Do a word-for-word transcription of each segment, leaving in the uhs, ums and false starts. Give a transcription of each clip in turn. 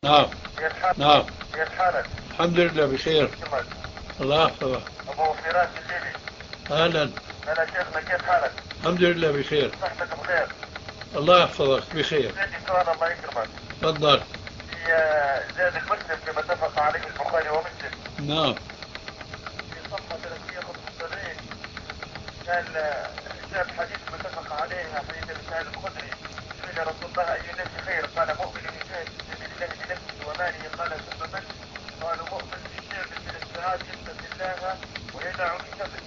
نعم. كيف حالك؟ نعم. كيف حالك؟ الحمد لله بخير. كمال. الله يحفظك. أبو فراس الليبي. أهلا. هلا شيخنا، كيف حالك؟ الحمد لله بخير. صحتك بخير؟ الله يحفظك بخير. عندي سؤال الله يكرمك. تفضل. في زاد المسلم كما اتفق عليه البخاري ومسلم. نعم. في صفحة ثلاثمئة وخمسة وسبعين كان جاب حديث متفق عليه حديث ابي سعيد الخدري. سئل رسول الله أي الناس خير؟ قال مؤمن يجاهد في سبيل الله بنفسه وماله. قال ثم من؟ قالوا مؤمن بالشعب من الساعات يتقي الله ويدع من شبه.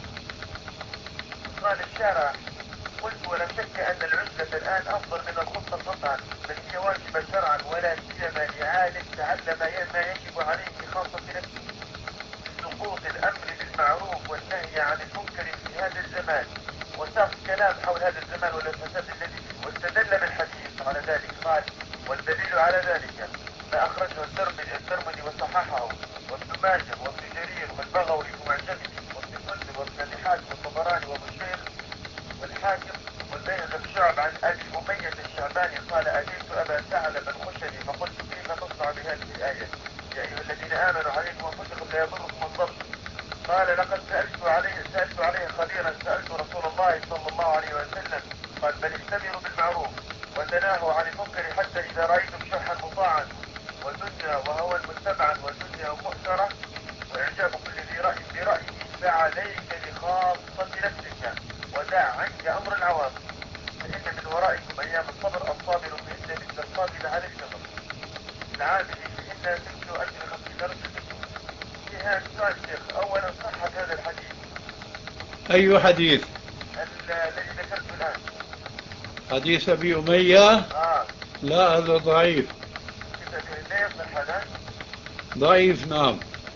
قال الشارع: قلت ولا شك أن العزلة الآن أفضل من الخطة قطعا، بل هي واجبة شرعا، ولا سيما لعالم تعلم ما يجب عليه في خاصة نفسه سقوط الأمر بالمعروف والنهي عن المنكر في هذا الزمان. وساق كلام حول هذا الزمان والفساد الذي فيه، واستدل بالحديث على ذلك. قال: والدليل على ذلك ما أخرجه الترمذي الترمذي وصححه وابن ماجه وابن جرير والبغوي في معجمه وابن كلب وابن أبي حاتم والطبراني وابو الشيخ والحاكم والبيهقي الشعب عن ابي اميه الشعباني قال: اتيت ابا ثعلب الخشني فقلت: كيف تصنع بهذه الايه؟ يا ايها الذين امنوا عليكم انفسكم لا يضركم من ضل. قال: لقد سالت عليه سالت عليه خبيرا، سالت رسول الله صلى الله عليه وسلم. قال: بل ائتمروا بالمعروف وتناهوا عن المنكر حتى اذا رايتم شحا مطاعا والدنيا وهوى متبعا والدنيا مؤثره واعجاب كل ذي راي برايه فعليك بخاصه نفسك ودع عنك امر العوام، فان من ورائكم ايام الصبر. الصابر فان مثل الصابر على الجبر، العامل فان مثل اجر خمسين رجل. فيها سؤال شيخ: اولا صحه هذا الحديث؟ أي حديث؟ الذي ذكرته الان. حديث أبي أمية؟ اه لا، هذا ضعيف. لا يصح هذا؟ ضعيف. نعم.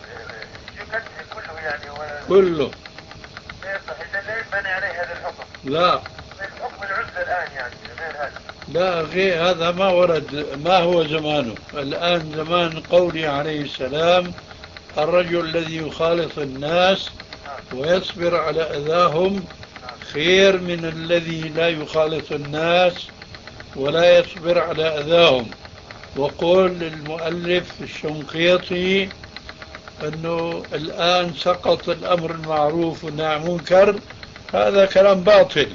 يكفي كله يعني و... كله. لا يصح اذا لا يبني عليه هذا الحكم. لا. حكم العزله الان يعني غير هذا. لا، غير هذا ما ورد، ما هو زمانه الآن. زمان قوله عليه السلام: الرجل الذي يخالط الناس ويصبر على أذاهم خير من الذي لا يخالط الناس ولا يصبر على أذاهم. وقول المؤلف الشنقيطي أنه الآن سقط الأمر المعروف والنهي عن المنكر، هذا كلام باطل.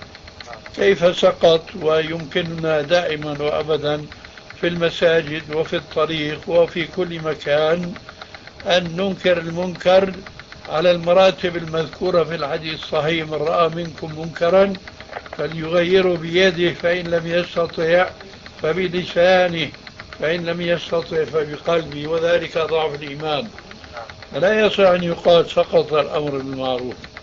كيف سقط؟ ويمكننا دائما وأبدا في المساجد وفي الطريق وفي كل مكان أن ننكر المنكر على المراتب المذكورة في الحديث الصحيح: من رأى منكم منكرا فليغيره بيده، فإن لم يستطع فبلسانه، فإن لم يستطع فبقلبه، وذلك ضعف الإيمان. فلا يصح أن يقال سقط الأمر بالمعروف.